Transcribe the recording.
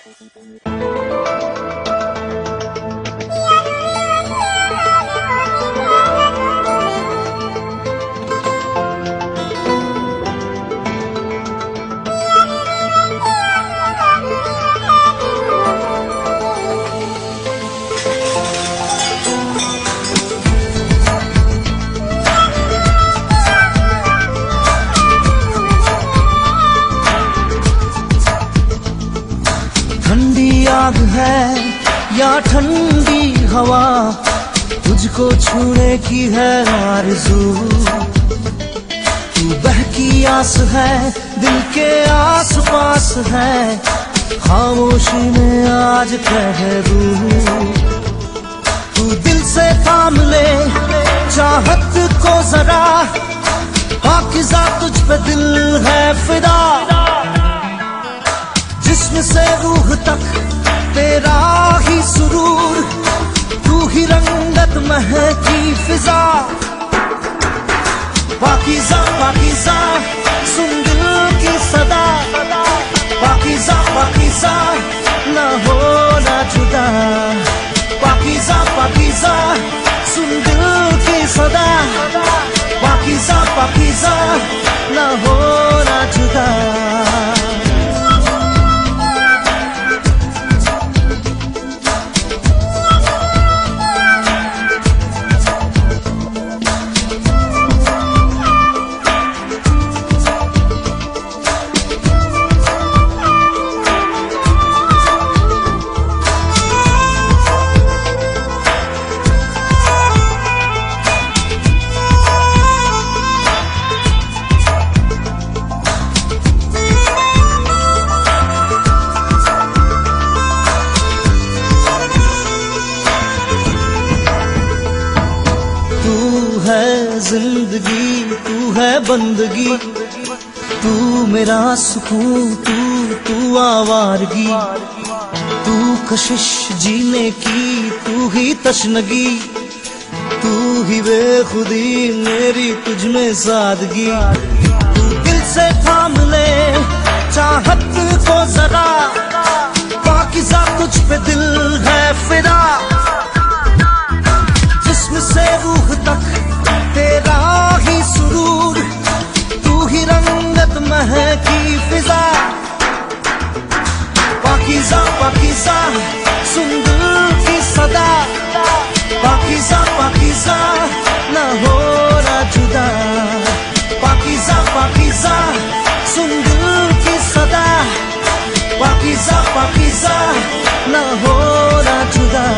ठंडी आग है या ठंडी हवा, तुझको छूने की है आरज़ू। तू बहकी आस है, दिल के आस पास है, खामोशी में आज ठहरूं। तू दिल से थाम ले चाहत को जरा, पाकीज़ा तुझ पे दिल है फिदा। जिस्म से रूह तक तेरा ही सुरूर, तू ही रंगत महकी फिजा। पाकीज़ा पाकीज़ा सुन दिल की सदा, पाकीज़ा पाकीज़ा ना होना जुदा। पाकीज़ा पाकीज़ा सुन दिल की सदा, पाकीज़ा पाकीज़ा ना होना जुदा। जिंदगी तू है बंदगी, तू मेरा सुकून, तू आवारगी। तू कशिश जीने की, तू ही तशनगी, तू ही बेखुदी मेरी तुझ में सादगी। तू दिल से थाम ले चाहत को जरा, पाकीज़ा तुझ पे दिल है फिदा। जिस्म से रूह तक तेरा ही सुरूर, तू ही रंगत महकी फिजा। पाकीज़ा पाकीज़ा सुन दिल की सदा, पाकीज़ा पाकीज़ा ना होना जुदा। पाकीज़ा पाकीज़ा सुन दिल की सदा, पाकीज़ा पाकीज़ा ना होना जुदा।